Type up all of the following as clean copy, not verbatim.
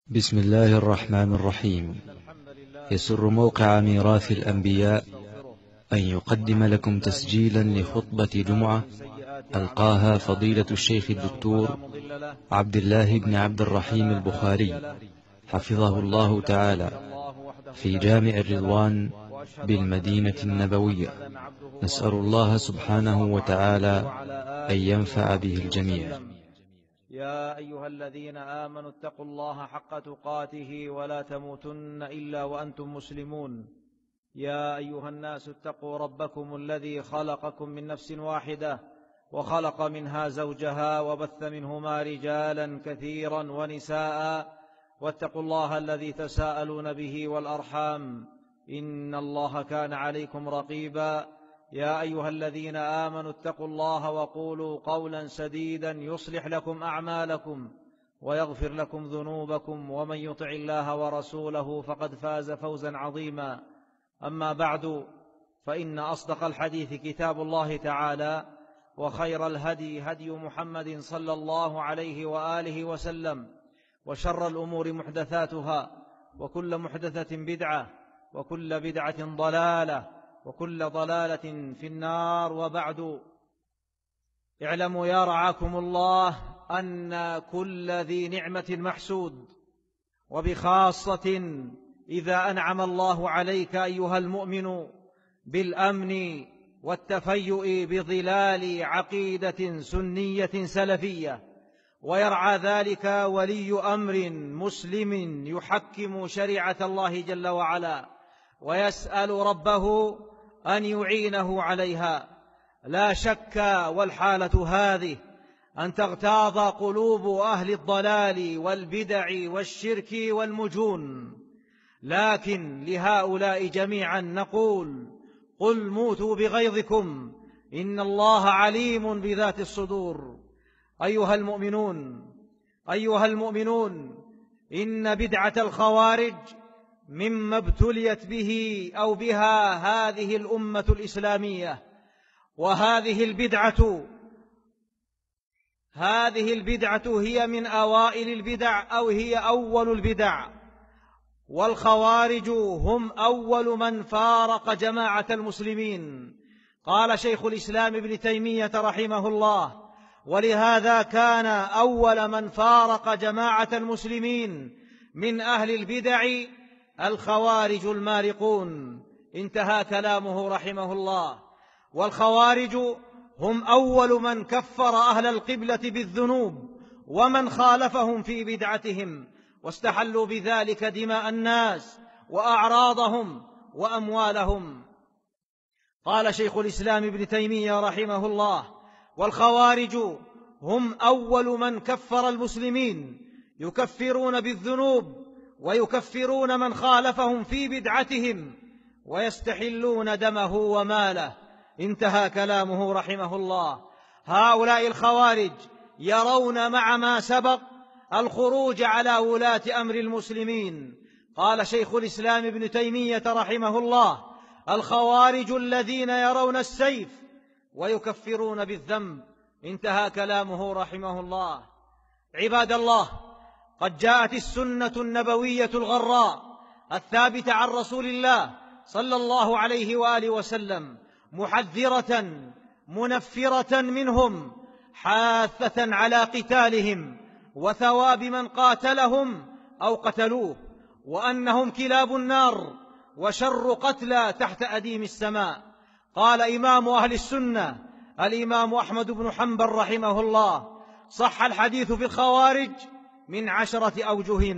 بسم الله الرحمن الرحيم. يسر موقع ميراث الأنبياء أن يقدم لكم تسجيلا لخطبة جمعة ألقاها فضيلة الشيخ الدكتور عبد الله بن عبد الرحيم البخاري حفظه الله تعالى في جامع الرضوان بالمدينة النبوية. نسأل الله سبحانه وتعالى أن ينفع به الجميع. يا أيها الذين آمنوا اتقوا الله حق تقاته ولا تموتن إلا وأنتم مسلمون. يا أيها الناس اتقوا ربكم الذي خلقكم من نفس واحدة وخلق منها زوجها وبث منهما رجالا كثيرا ونساء، واتقوا الله الذي تساءلون به والأرحام إن الله كان عليكم رقيبا. يا أيها الذين آمنوا اتقوا الله وقولوا قولا سديدا يصلح لكم أعمالكم ويغفر لكم ذنوبكم، ومن يطع الله ورسوله فقد فاز فوزا عظيما. أما بعد، فإن أصدق الحديث كتاب الله تعالى، وخير الهدي هدي محمد صلى الله عليه وآله وسلم، وشر الأمور محدثاتها، وكل محدثة بدعة، وكل بدعة ضلالة، وكل ضلالة في النار. وبعد، اعلموا يا رعاكم الله أن كل ذي نعمة محسود، وبخاصة إذا أنعم الله عليك أيها المؤمن بالأمن والتفيؤ بظلال عقيدة سنية سلفية، ويرعى ذلك ولي أمر مسلم يحكم شريعة الله جل وعلا ويسأل ربه أن يعينه عليها. لا شك والحالة هذه أن تغتاظ قلوب أهل الضلال والبدع والشرك والمجون، لكن لهؤلاء جميعا نقول: قل موتوا بغيظكم إن الله عليم بذات الصدور. أيها المؤمنون، إن بدعة الخوارج مما ابتليت به أو بها هذه الأمة الإسلامية، وهذه البدعة هي من أوائل البدع أو هي أول البدع، والخوارج هم أول من فارق جماعة المسلمين. قال شيخ الإسلام ابن تيمية رحمه الله: ولهذا كان أول من فارق جماعة المسلمين من أهل البدع الخوارج المارقون. انتهى كلامه رحمه الله. والخوارج هم أول من كفر أهل القبلة بالذنوب ومن خالفهم في بدعتهم، واستحلوا بذلك دماء الناس وأعراضهم وأموالهم. قال شيخ الإسلام ابن تيمية رحمه الله: والخوارج هم أول من كفر المسلمين، يكفرون بالذنوب ويكفرون من خالفهم في بدعتهم ويستحلون دمه وماله. انتهى كلامه رحمه الله. هؤلاء الخوارج يرون مع ما سبق الخروج على ولاة أمر المسلمين. قال شيخ الإسلام ابن تيمية رحمه الله: الخوارج الذين يرون السيف ويكفرون بالذنب. انتهى كلامه رحمه الله. عباد الله، قد جاءت السنة النبوية الغراء الثابتة عن رسول الله صلى الله عليه وآله وسلم محذرة منفرة منهم، حاثة على قتالهم وثواب من قاتلهم أو قتلوه، وأنهم كلاب النار وشر قتلى تحت أديم السماء. قال إمام أهل السنة الإمام أحمد بن حنبل رحمه الله: صح الحديث في الخوارج من 10 أوجه.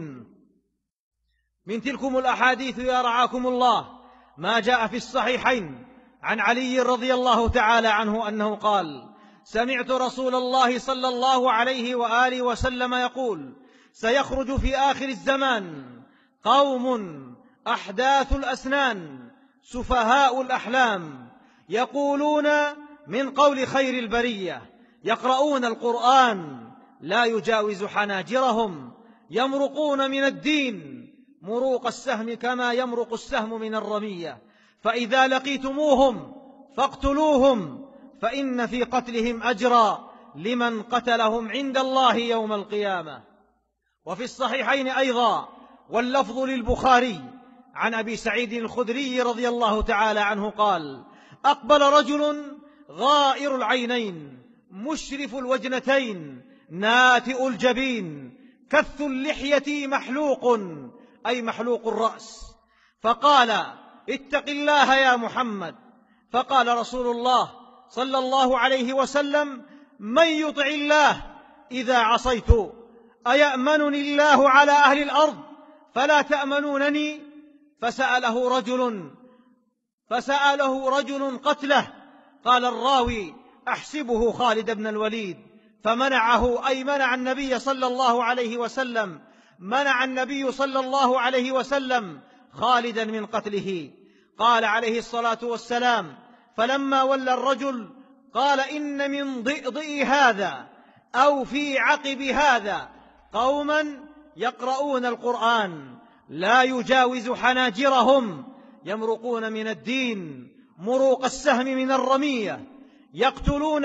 من تلكم الأحاديث يا رعاكم الله ما جاء في الصحيحين عن علي رضي الله تعالى عنه أنه قال: سمعت رسول الله صلى الله عليه وآله وسلم يقول: سيخرج في آخر الزمان قوم أحداث الأسنان سفهاء الأحلام، يقولون من قول خير البرية، يقرؤون القرآن لا يجاوز حناجرهم، يمرقون من الدين مروق السهم كما يمرق السهم من الرمية، فإذا لقيتموهم فاقتلوهم، فإن في قتلهم أجرا لمن قتلهم عند الله يوم القيامة. وفي الصحيحين أيضا واللفظ للبخاري عن أبي سعيد الخدري رضي الله تعالى عنه قال: أقبل رجل غائر العينين مشرف الوجنتين ناتئ الجبين كث اللحية محلوق، أي محلوق الرأس، فقال: اتق الله يا محمد. فقال رسول الله صلى الله عليه وسلم: من يطع الله إذا عصيت أيأمنني الله على أهل الأرض فلا تأمنونني؟ فسأله رجل قتله. قال الراوي: أحسبه خالد بن الوليد، فمنعه، أي منع النبي صلى الله عليه وسلم، منع النبي صلى الله عليه وسلم خالدا من قتله. قال عليه الصلاة والسلام: فلما ولى الرجل قال: إن من ضئضئ هذا أو في عقب هذا قوما يقرؤون القرآن لا يجاوز حناجرهم يمرقون من الدين مروق السهم من الرمية، يقتلون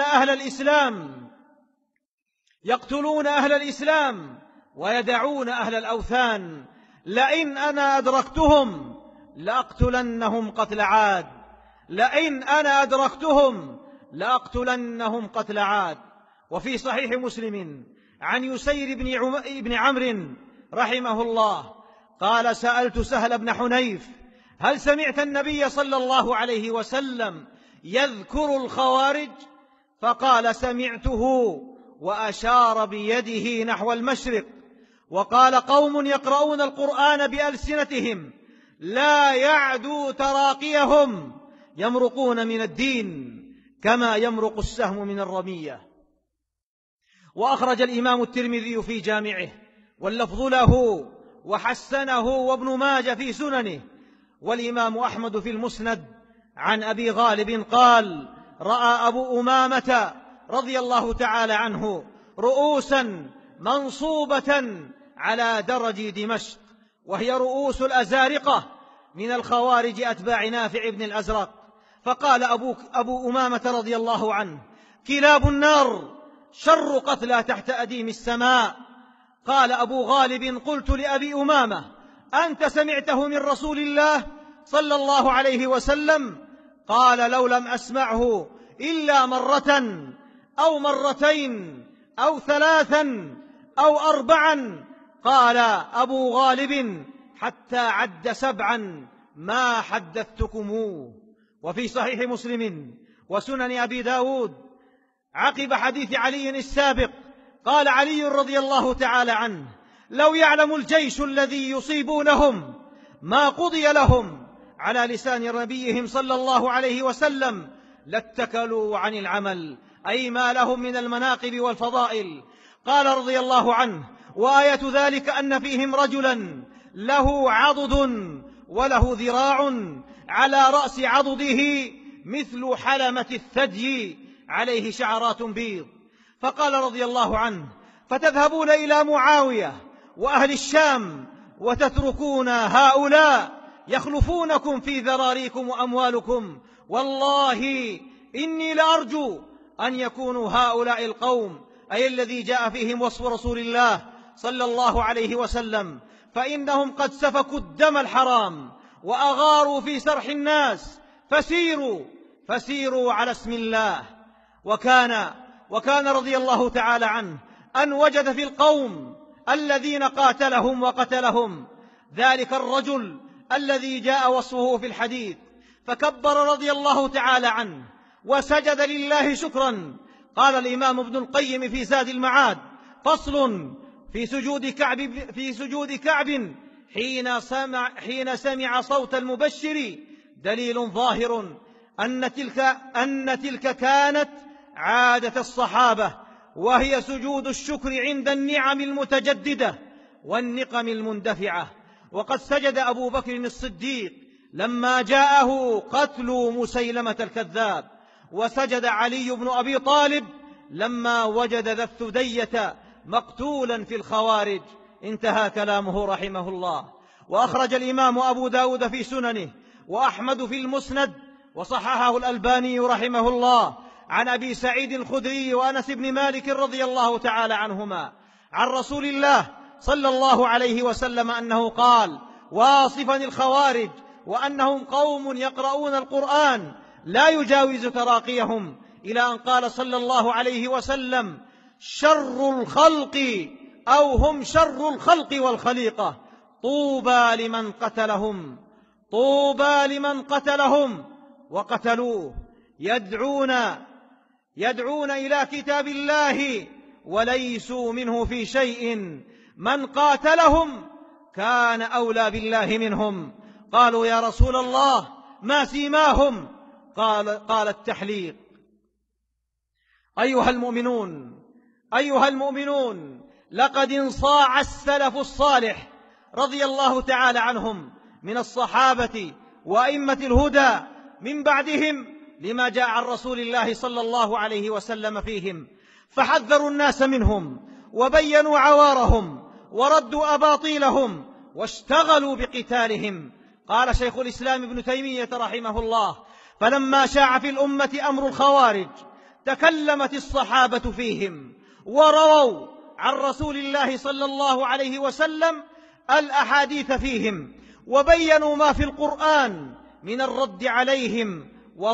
أهل الإسلام ويدعون أهل الأوثان، لئن أنا أدركتهم لأقتلنهم قتل عاد، لئن أنا أدركتهم لأقتلنهم قتل عاد. وفي صحيح مسلم عن يسير بن عمرو رحمه الله قال: سألت سهل بن حنيف: هل سمعت النبي صلى الله عليه وسلم يذكر الخوارج؟ فقال: سمعته، وأشار بيده نحو المشرق. وقال: قوم يقرؤون القرآن بألسنتهم لا يعدو تراقيهم يمرقون من الدين كما يمرق السهم من الرمية. وأخرج الإمام الترمذي في جامعه واللفظ له وحسنه وابن ماجه في سننه، والإمام أحمد في المسند عن أبي غالب قال: رأى أبو أمامة رضي الله تعالى عنه رؤوسا منصوبة على درج دمشق، وهي رؤوس الأزارقة من الخوارج أتباع نافع بن الأزرق. فقال أبو أمامة رضي الله عنه: كلاب النار شر قتلى تحت أديم السماء. قال أبو غالب: قلت لأبي أمامة: أنت سمعته من رسول الله صلى الله عليه وسلم؟ قال: لو لم أسمعه إلا مرة أو مرتين أو ثلاثا أو أربعا. قال أبو غالب: حتى عد 7 ما حدثتكموه. وفي صحيح مسلم وسنن أبي داود عقب حديث علي السابق قال علي رضي الله تعالى عنه: لو يعلم الجيش الذي يصيبونهم ما قضي لهم على لسان نبيهم صلى الله عليه وسلم لاتكلوا عن العمل، أي ما لهم من المناقب والفضائل. قال رضي الله عنه: وآية ذلك أن فيهم رجلا له عضد وله ذراع على رأس عضده مثل حلمة الثدي عليه شعرات بيض. فقال رضي الله عنه: فتذهبون إلى معاوية وأهل الشام وتتركون هؤلاء يخلفونكم في ذراريكم وأموالكم، والله إني لأرجو أن يكونوا هؤلاء القوم، أي الذي جاء فيهم وصف رسول الله صلى الله عليه وسلم، فإنهم قد سفكوا الدم الحرام وأغاروا في سرح الناس، فسيروا على اسم الله. وكان رضي الله تعالى عنه أن وجد في القوم الذين قاتلهم وقتلهم ذلك الرجل الذي جاء وصفه في الحديث، فكبر رضي الله تعالى عنه وسجد لله شكرا. قال الإمام ابن القيم في زاد المعاد: فصل في سجود كعب حين سمع صوت المبشر دليل ظاهر أن تلك كانت عادة الصحابة، وهي سجود الشكر عند النعم المتجددة والنقم المندفعة. وقد سجد أبو بكر الصديق لما جاءه قتل مسيلمة الكذاب، وسجد علي بن أبي طالب لما وجد ذا الثدية مقتولا في الخوارج. انتهى كلامه رحمه الله. وأخرج الإمام أبو داود في سننه وأحمد في المسند وصححه الألباني رحمه الله عن أبي سعيد الخدري وأنس بن مالك رضي الله تعالى عنهما عن رسول الله صلى الله عليه وسلم أنه قال واصفا الخوارج وأنهم قوم يقرؤون القرآن لا يجاوز تراقيهم، إلى أن قال صلى الله عليه وسلم شر الخلق أو هم شر الخلق والخليقة، طوبى لمن قتلهم وقتلوه، يدعون إلى كتاب الله وليسوا منه في شيء، من قاتلهم كان أولى بالله منهم. قالوا يا رسول الله ما سيماهم؟ قال التحليق. أيها المؤمنون، لقد انصاع السلف الصالح رضي الله تعالى عنهم من الصحابة وأئمة الهدى من بعدهم لما جاء عن رسول الله صلى الله عليه وسلم فيهم، فحذروا الناس منهم وبينوا عوارهم وردوا أباطيلهم واشتغلوا بقتالهم. قال شيخ الإسلام ابن تيمية رحمه الله فلما شاع في الأمة أمر الخوارج تكلمت الصحابة فيهم ورووا عن رسول الله صلى الله عليه وسلم الأحاديث فيهم، وبينوا ما في القرآن من الرد عليهم،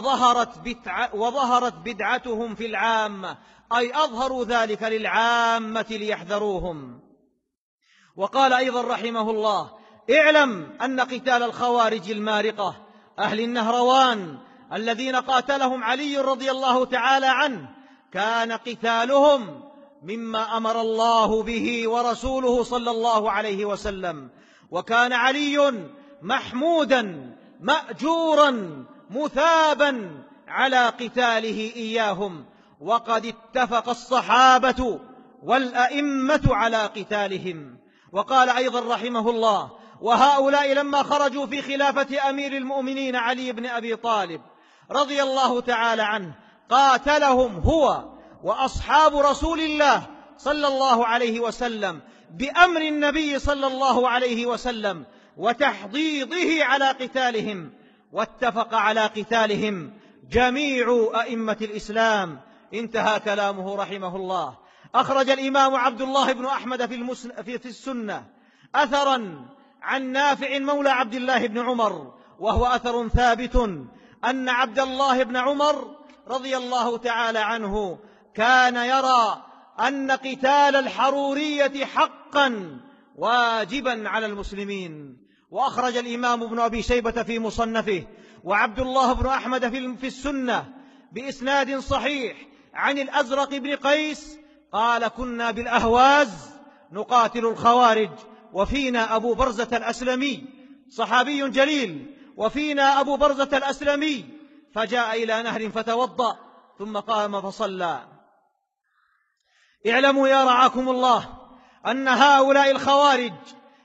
وظهرت بدعتهم في العامة، أي أظهروا ذلك للعامة ليحذروهم. وقال أيضا رحمه الله اعلم أن قتال الخوارج المارقة أهل النهروان الذين قاتلهم علي رضي الله تعالى عنه كان قتالهم مما أمر الله به ورسوله صلى الله عليه وسلم، وكان علي محمودا مأجورا مثابا على قتاله إياهم، وقد اتفق الصحابة والأئمة على قتالهم. وقال أيضا رحمه الله وهؤلاء لما خرجوا في خلافة أمير المؤمنين علي بن أبي طالب رضي الله تعالى عنه قاتلهم هو وأصحاب رسول الله صلى الله عليه وسلم بأمر النبي صلى الله عليه وسلم وتحضيضه على قتالهم، واتفق على قتالهم جميع أئمة الإسلام. انتهى كلامه رحمه الله. أخرج الإمام عبد الله بن أحمد في السنة أثرا عن نافع مولى عبد الله بن عمر، وهو أثر ثابت، أن عبد الله بن عمر رضي الله تعالى عنه كان يرى أن قتال الحرورية حقا واجبا على المسلمين. وأخرج الإمام ابن أبي شيبة في مصنفه وعبد الله بن أحمد في السنة بإسناد صحيح عن الأزرق بن قيس قال كنا بالأهواز نقاتل الخوارج وفينا أبو برزة الأسلمي صحابي جليل، وفينا أبو برزة الأسلمي، فجاء إلى نهر فتوضأ ثم قام فصلى. اعلموا يا رعاكم الله أن هؤلاء الخوارج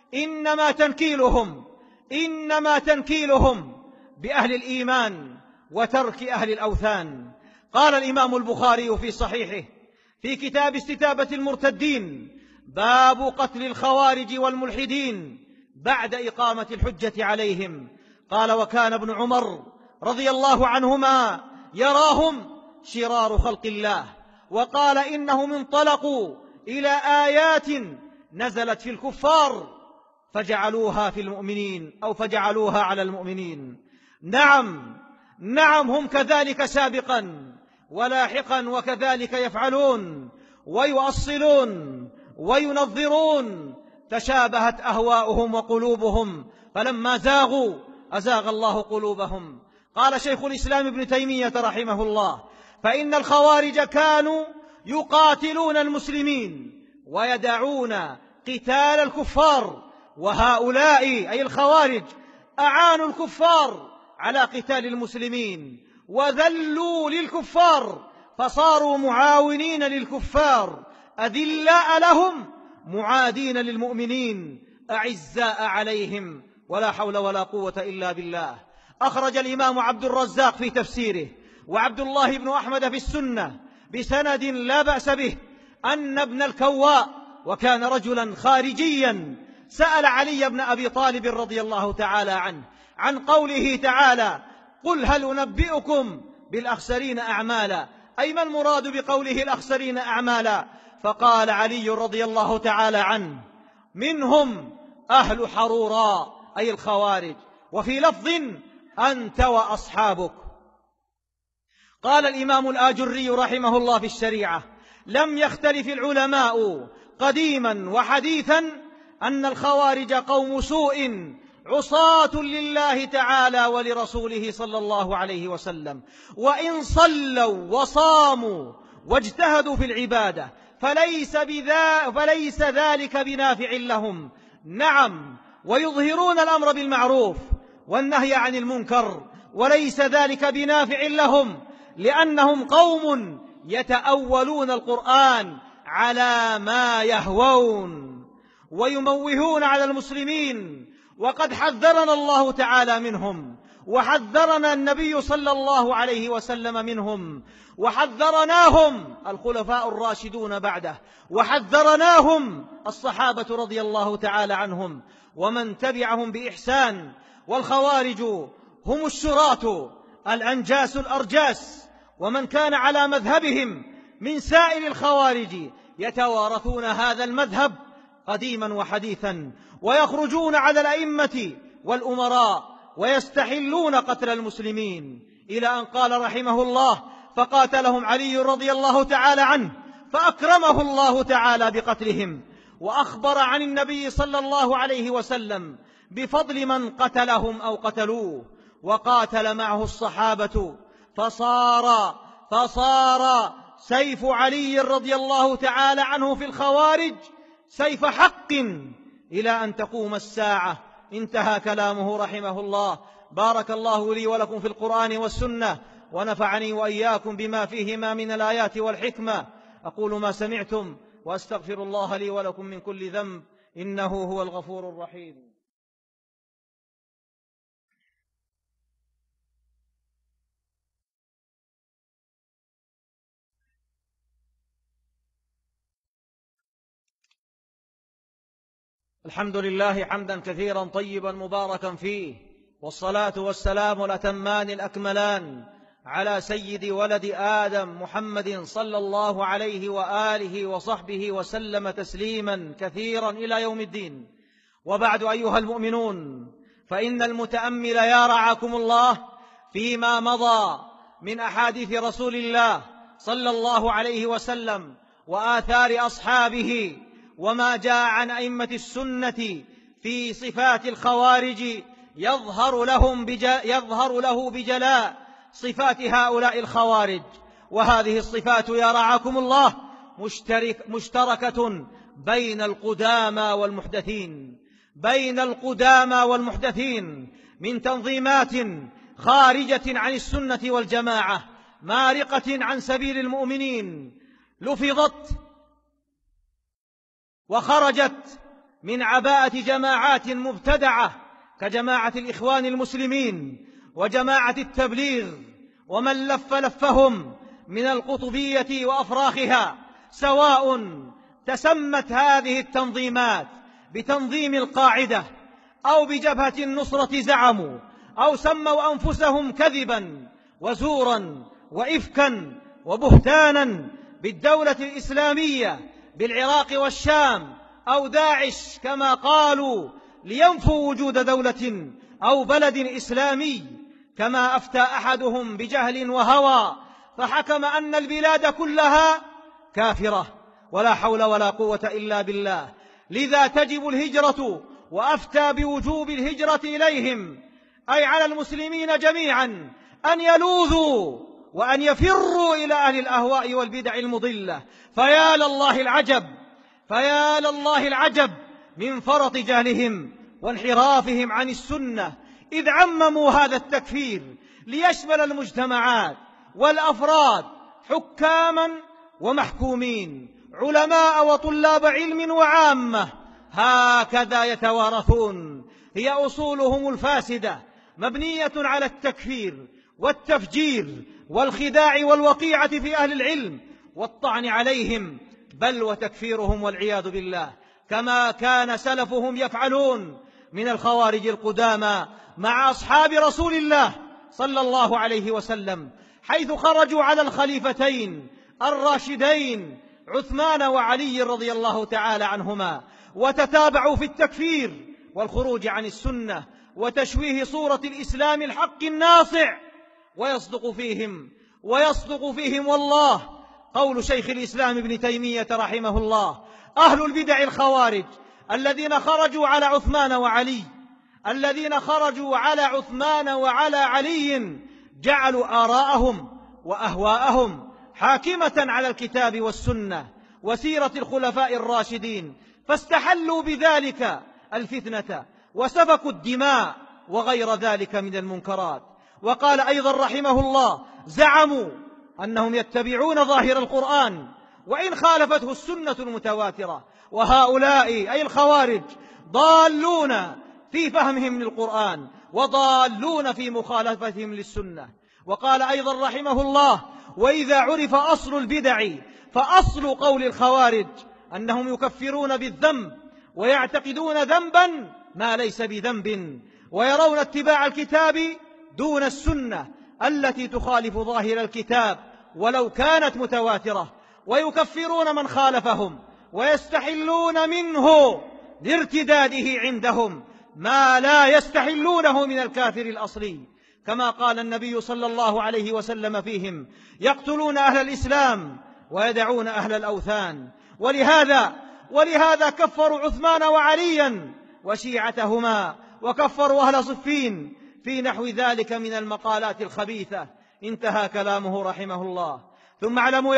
إنما تنكيلهم بأهل الإيمان وترك أهل الأوثان. قال الإمام البخاري في صحيحه في كتاب استتابة المرتدين باب قتل الخوارج والملحدين بعد إقامة الحجة عليهم، قال وكان ابن عمر رضي الله عنهما يراهم شرار خلق الله، وقال إنهم انطلقوا إلى آيات نزلت في الكفار فجعلوها في المؤمنين أو فجعلوها على المؤمنين. نعم هم كذلك سابقا ولاحقا وكذلك يفعلون ويؤصلون وينظرون، تشابهت أهواؤهم وقلوبهم فلما زاغوا أزاغ الله قلوبهم. قال شيخ الإسلام ابن تيمية رحمه الله فإن الخوارج كانوا يقاتلون المسلمين ويدعون قتال الكفار، وهؤلاء أي الخوارج أعانوا الكفار على قتال المسلمين وذلوا للكفار فصاروا معاونين للكفار أذلاء لهم معادين للمؤمنين أعزاء عليهم، ولا حول ولا قوة إلا بالله. أخرج الإمام عبد الرزاق في تفسيره وعبد الله بن أحمد في السنة بسند لا بأس به أن ابن الكواء وكان رجلا خارجيا سأل علي بن أبي طالب رضي الله تعالى عنه عن قوله تعالى قل هل أنبئكم بالأخسرين أعمالا، أي ما المراد بقوله الأخسرين أعمالا؟ فقال علي رضي الله تعالى عنه منهم أهل حروراء أي الخوارج، وفي لفظ أنت وأصحابك. قال الإمام الآجري رحمه الله في الشريعة: لم يختلف العلماء قديما وحديثا أن الخوارج قوم سوء عصاة لله تعالى ولرسوله صلى الله عليه وسلم، وإن صلوا وصاموا واجتهدوا في العبادة فليس ذلك بنافع لهم. نعم، ويظهرون الأمر بالمعروف والنهي عن المنكر، وليس ذلك بنافع لهم، لأنهم قوم يتأولون القرآن على ما يهوون ويموهون على المسلمين، وقد حذرنا الله تعالى منهم، وحذرنا النبي صلى الله عليه وسلم منهم، وحذرناهم الخلفاء الراشدون بعده، وحذرناهم الصحابة رضي الله تعالى عنهم ومن تبعهم بإحسان. والخوارج هم الشراة الأنجاس الأرجاس، ومن كان على مذهبهم من سائر الخوارج يتوارثون هذا المذهب قديما وحديثا، ويخرجون على الأئمة والأمراء ويستحلون قتل المسلمين، إلى أن قال رحمه الله: فقاتلهم علي رضي الله تعالى عنه فأكرمه الله تعالى بقتلهم، وأخبر عن النبي صلى الله عليه وسلم بفضل من قتلهم أو قتلوه، وقاتل معه الصحابة، فصار سيف علي رضي الله تعالى عنه في الخوارج سيف حق إلى أن تقوم الساعة. انتهى كلامه رحمه الله. بارك الله لي ولكم في القرآن والسنة، ونفعني وإياكم بما فيهما من الآيات والحكمة. أقول ما سمعتم وأستغفر الله لي ولكم من كل ذنب، إنه هو الغفور الرحيم. الحمد لله حمدا كثيرا طيبا مباركا فيه، والصلاة والسلام الأتمان الأكملان على سيد ولد آدم محمد صلى الله عليه وآله وصحبه وسلم تسليما كثيرا إلى يوم الدين. وبعد أيها المؤمنون، فإن المتأمل يا رعاكم الله فيما مضى من أحاديث رسول الله صلى الله عليه وسلم وآثار أصحابه وما جاء عن أئمة السنة في صفات الخوارج يظهر له بجلاء صفات هؤلاء الخوارج. وهذه الصفات يا رعاكم الله مشتركة بين القدامى والمحدثين من تنظيمات خارجة عن السنة والجماعة، مارقة عن سبيل المؤمنين، لفظت وخرجت من عباءة جماعات مبتدعة كجماعة الإخوان المسلمين وجماعة التبليغ ومن لفهم من القطبية وأفراخها، سواء تسمت هذه التنظيمات بتنظيم القاعدة أو بجبهة النصرة زعموا، أو سموا أنفسهم كذبا وزورا وإفكا وبهتانا بالدولة الإسلامية بالعراق والشام، أو داعش كما قالوا لينفوا وجود دولة أو بلد إسلامي، كما أفتى أحدهم بجهل وهوى فحكم أن البلاد كلها كافرة، ولا حول ولا قوة إلا بالله. لذا تجب الهجرة، وأفتى بوجوب الهجرة إليهم، أي على المسلمين جميعا أن يلوذوا وأن يفروا إلى أهل الأهواء والبدع المضلة. فيا لله العجب من فرط جهلهم وانحرافهم عن السنة، إذ عمموا هذا التكفير ليشمل المجتمعات والأفراد، حكاما ومحكومين، علماء وطلاب علم وعامة، هكذا يتوارثون. هي أصولهم الفاسدة مبنية على التكفير والتفجير والخداع والوقيعة في أهل العلم والطعن عليهم، بل وتكفيرهم والعياذ بالله، كما كان سلفهم يفعلون من الخوارج القدامى مع أصحاب رسول الله صلى الله عليه وسلم، حيث خرجوا على الخليفتين الراشدين عثمان وعلي رضي الله تعالى عنهما، وتتابعوا في التكفير والخروج عن السنة وتشويه صورة الإسلام الحق الناصع، ويصدق فيهم والله قول شيخ الإسلام ابن تيمية رحمه الله: أهل البدع الخوارج الذين خرجوا على عثمان وعلى علي جعلوا آراءهم وأهواءهم حاكمة على الكتاب والسنة وسيرة الخلفاء الراشدين، فاستحلوا بذلك الفتنة وسفكوا الدماء وغير ذلك من المنكرات. وقال أيضا رحمه الله: زعموا أنهم يتبعون ظاهر القرآن وإن خالفته السنة المتواترة، وهؤلاء أي الخوارج ضالون في فهمهم للقرآن وضالون في مخالفتهم للسنة. وقال أيضا رحمه الله: وإذا عرف أصل البدع فأصل قول الخوارج أنهم يكفرون بالذنب ويعتقدون ذنبا ما ليس بذنب، ويرون اتباع الكتاب دون السنة التي تخالف ظاهر الكتاب ولو كانت متواترة، ويكفرون من خالفهم ويستحلون منه لارتداده عندهم ما لا يستحلونه من الكافر الأصلي، كما قال النبي صلى الله عليه وسلم فيهم: يقتلون أهل الإسلام ويدعون أهل الأوثان. ولهذا كفروا عثمان وعليا وشيعتهما، وكفروا أهل صفين في نحو ذلك من المقالات الخبيثة. انتهى كلامه رحمه الله. ثم اعلموا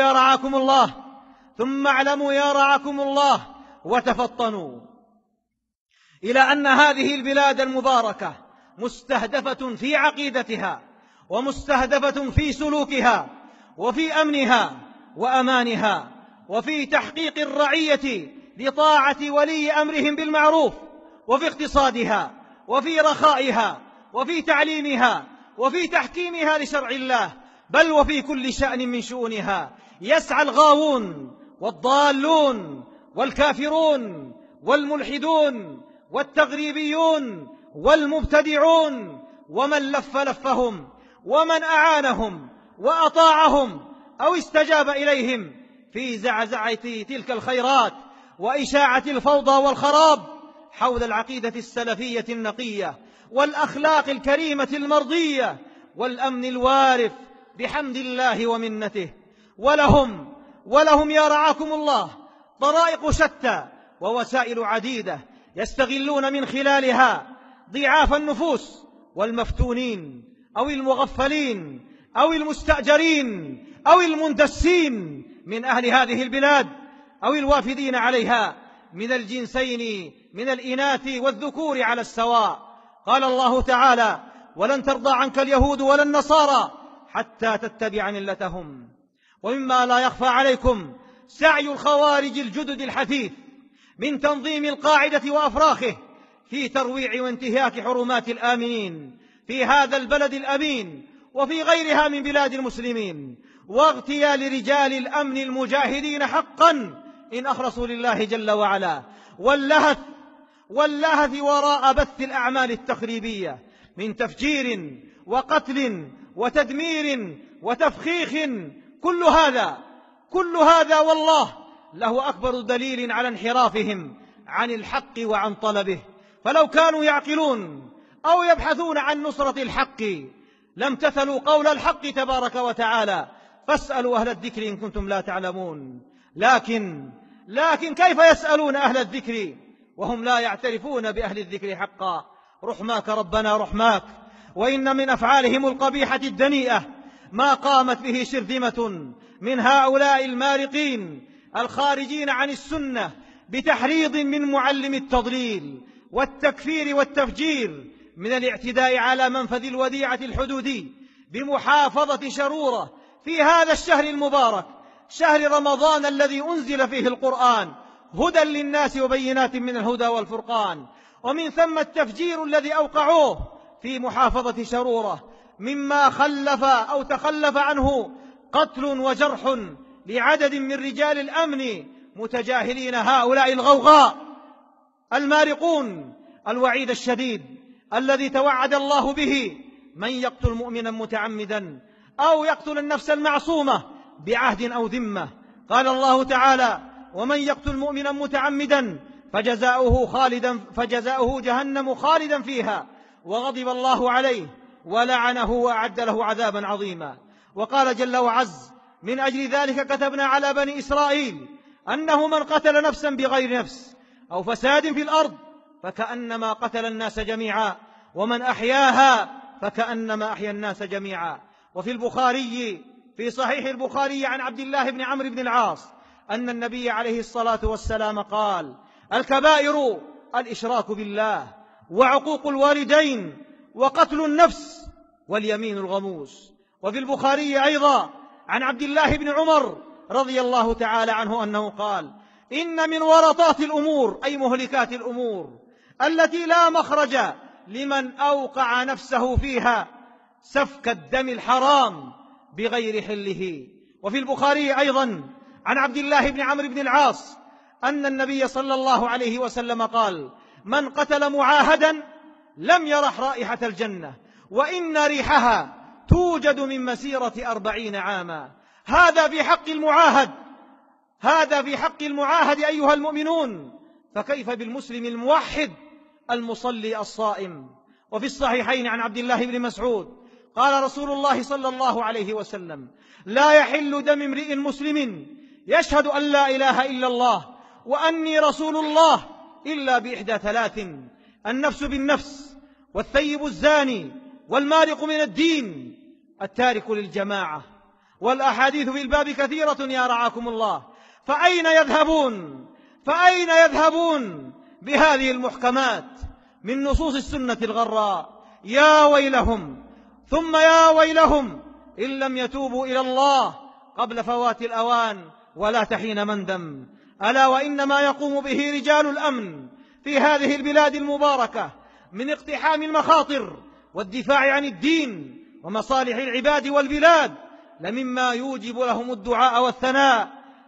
يا رعاكم الله وتفطنوا إلى أن هذه البلاد المباركة مستهدفة في عقيدتها، ومستهدفة في سلوكها، وفي أمنها وأمانها، وفي تحقيق الرعية لطاعة ولي أمرهم بالمعروف، وفي اقتصادها، وفي رخائها، وفي تعليمها، وفي تحكيمها لشرع الله، بل وفي كل شأن من شؤونها. يسعى الغاوون والضالون والكافرون والملحدون والتغريبيون والمبتدعون ومن لفهم ومن أعانهم وأطاعهم أو استجاب إليهم في زعزعة تلك الخيرات وإشاعة الفوضى والخراب حول العقيدة السلفية النقية والأخلاق الكريمة المرضية والأمن الوارث بحمد الله ومنته. ولهم يا رعاكم الله طرائق شتى ووسائل عديدة يستغلون من خلالها ضعاف النفوس والمفتونين أو المغفلين أو المستأجرين أو المندسين من أهل هذه البلاد أو الوافدين عليها من الجنسين من الإناث والذكور على السواء. قال الله تعالى: ولن ترضى عنك اليهود ولا النصارى حتى تتبع ملتهم. ومما لا يخفى عليكم سعي الخوارج الجدد الحثيث من تنظيم القاعدة وأفراخه في ترويع وانتهاك حرمات الآمنين في هذا البلد الأمين وفي غيرها من بلاد المسلمين، واغتيال رجال الأمن المجاهدين حقا إن أخلصوا لله جل وعلا، واللهث وراء بث الأعمال التخريبية من تفجير وقتل وتدمير وتفخيخ. كل هذا والله له أكبر دليل على انحرافهم عن الحق وعن طلبه. فلو كانوا يعقلون أو يبحثون عن نصرة الحق لامتثلوا قول الحق تبارك وتعالى: فاسألوا أهل الذكر إن كنتم لا تعلمون. لكن كيف يسألون أهل الذكر وهم لا يعترفون بأهل الذكر حقا؟ رحماك ربنا رحماك. وإن من أفعالهم القبيحة الدنيئة ما قامت به شرذمة من هؤلاء المارقين الخارجين عن السنة بتحريض من معلم التضليل والتكفير والتفجير من الاعتداء على منفذ الوديعة الحدودي بمحافظة شرورة في هذا الشهر المبارك، شهر رمضان الذي أنزل فيه القرآن هدى للناس وبينات من الهدى والفرقان. ومن ثم التفجير الذي أوقعوه في محافظة شرورة مما تخلف عنه قتل وجرح لعدد من رجال الأمن متجاهلين هؤلاء الغوغاء المارقون الوعيد الشديد الذي توعد الله به من يقتل مؤمنا متعمدا أو يقتل النفس المعصومة بعهد أو ذمة. قال الله تعالى: ومن يقتل مؤمنا متعمدا فجزاؤه جهنم خالدا فيها، وغضب الله عليه ولعنه وأعد له عذابا عظيما. وقال جل وعز: من أجل ذلك كتبنا على بني إسرائيل أنه من قتل نفسا بغير نفس أو فساد في الأرض فكأنما قتل الناس جميعا، ومن أحياها فكأنما أحيا الناس جميعا. وفي البخاري، في صحيح البخاري، عن عبد الله بن عمرو بن العاص أن النبي عليه الصلاة والسلام قال: الكبائر الإشراك بالله، وعقوق الوالدين، وقتل النفس، واليمين الغموس. وفي البخاري أيضا عن عبد الله بن عمر رضي الله تعالى عنه أنه قال: إن من ورطات الأمور، أي مهلكات الأمور، التي لا مخرج لمن أوقع نفسه فيها، سفك الدم الحرام بغير حله. وفي البخاري أيضا عن عبد الله بن عمرو بن العاص أن النبي صلى الله عليه وسلم قال: من قتل معاهدا لم يرح رائحة الجنة، وإن ريحها توجد من مسيرة 40 عاما. هذا في حق المعاهد أيها المؤمنون، فكيف بالمسلم الموحد المصلي الصائم؟ وفي الصحيحين عن عبد الله بن مسعود قال رسول الله صلى الله عليه وسلم: لا يحل دم امرئ مسلم يشهد أن لا إله إلا الله وأني رسول الله إلا بإحدى 3: النفس بالنفس، والثيب الزاني، والمارق من الدين، التارك للجماعة. والأحاديث في الباب كثيرة يا رعاكم الله، فأين يذهبون بهذه المحكمات من نصوص السنة الغراء؟ يا ويلهم ثم يا ويلهم إن لم يتوبوا إلى الله قبل فوات الأوان ولا تحين مندم. ألا وإن ما يقوم به رجال الأمن في هذه البلاد المباركة من اقتحام المخاطر والدفاع عن الدين ومصالح العباد والبلاد لمما يوجب لهم الدعاء والثناء،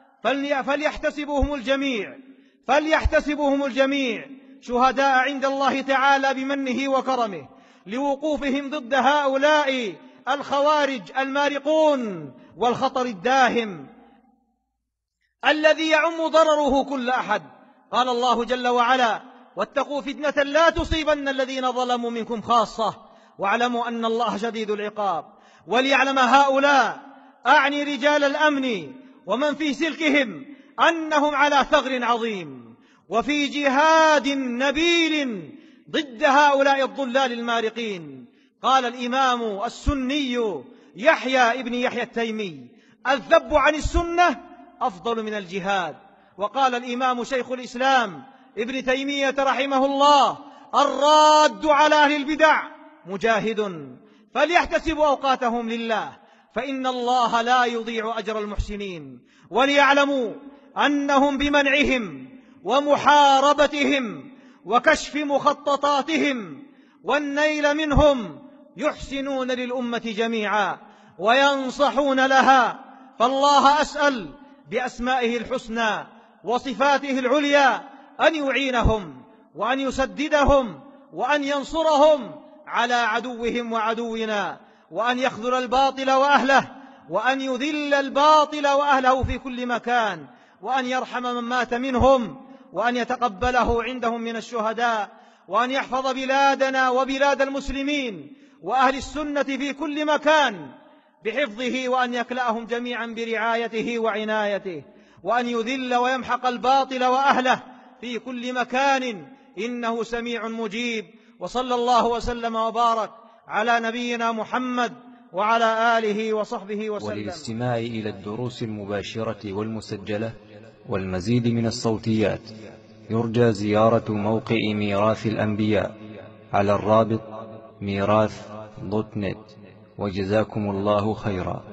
فليحتسبهم الجميع شهداء عند الله تعالى بمنه وكرمه لوقوفهم ضد هؤلاء الخوارج المارقون والخطر الداهم الذي يعم ضرره كل أحد. قال الله جل وعلا: واتقوا فتنة لا تصيبن الذين ظلموا منكم خاصة واعلموا أن الله شديد العقاب. وليعلم هؤلاء، أعني رجال الأمن ومن في سلكهم، أنهم على ثغر عظيم وفي جهاد نبيل ضد هؤلاء الضلال المارقين. قال الإمام السني يحيى ابن يحيى التيمي: الذب عن السنة أفضل من الجهاد. وقال الإمام شيخ الإسلام ابن تيمية رحمه الله: الراد على أهل البدع مجاهد، فليحتسبوا أوقاتهم لله فإن الله لا يضيع أجر المحسنين. وليعلموا أنهم بمنعهم ومحاربتهم وكشف مخططاتهم والنيل منهم يحسنون للأمة جميعا وينصحون لها. فالله أسأل بأسمائه الحسنى وصفاته العليا أن يعينهم وأن يسددهم وأن ينصرهم على عدوهم وعدونا، وأن يخذل الباطل وأهله، وأن يذل الباطل وأهله في كل مكان، وأن يرحم من مات منهم، وأن يتقبله عندهم من الشهداء، وأن يحفظ بلادنا وبلاد المسلمين وأهل السنة في كل مكان بحفظه، وأن يكلأهم جميعا برعايته وعنايته، وأن يذل ويمحق الباطل وأهله في كل مكان، إنه سميع مجيب. وصلى الله وسلم وبارك على نبينا محمد وعلى آله وصحبه وسلم. وللاستماع إلى الدروس المباشرة والمسجلة والمزيد من الصوتيات يرجى زيارة موقع ميراث الأنبياء على الرابط ميراث.net. وجزاكم الله خيرا.